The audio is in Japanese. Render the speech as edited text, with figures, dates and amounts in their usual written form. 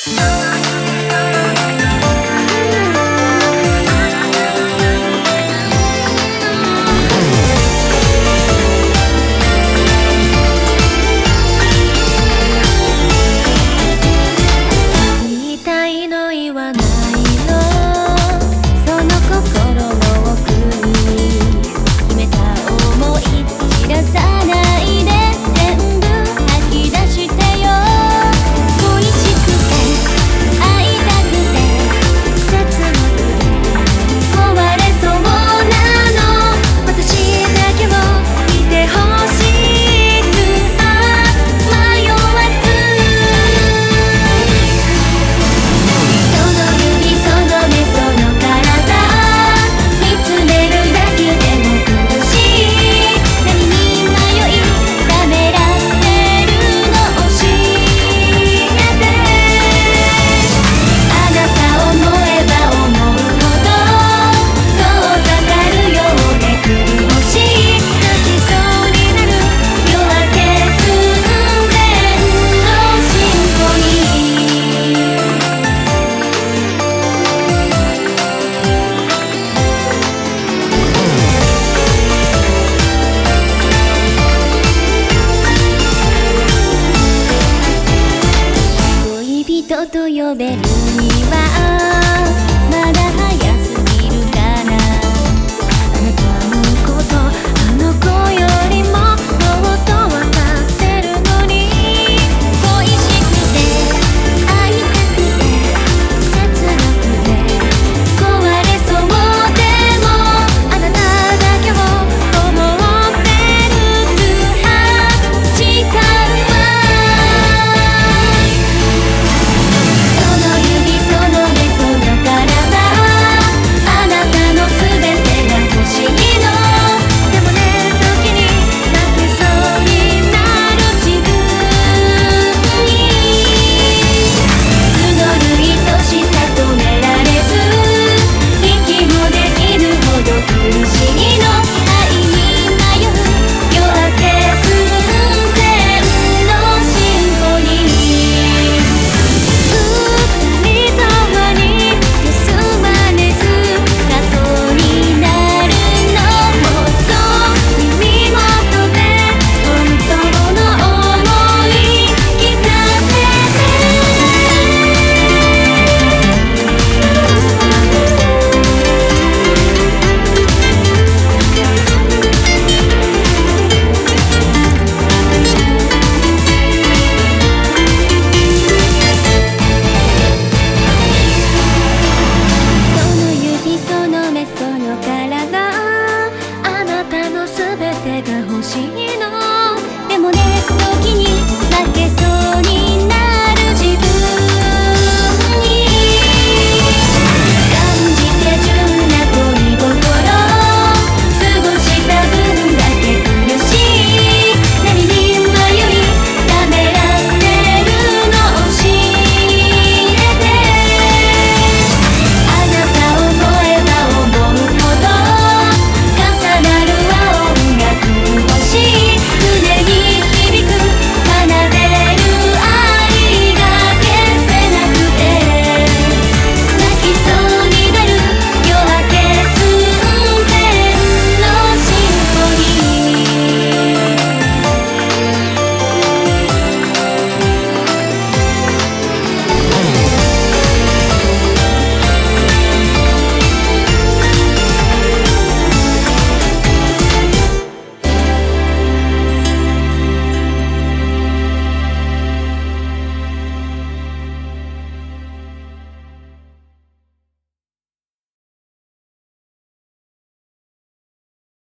言いたいの言わないの、その心の奥に秘めた想い知らさないで、全部吐き出してよ。恋しくて会いたくて切なくて壊れそうなの、私だけをいてほしく迷わず、その指その目その体見つめるだけでも苦しい、何に迷いためらってるの教えて、あなた思えば思うほど遠ざかるようで来る星、泣きそうになる夜明け寸前のシンフォニー。恋人と呼べるには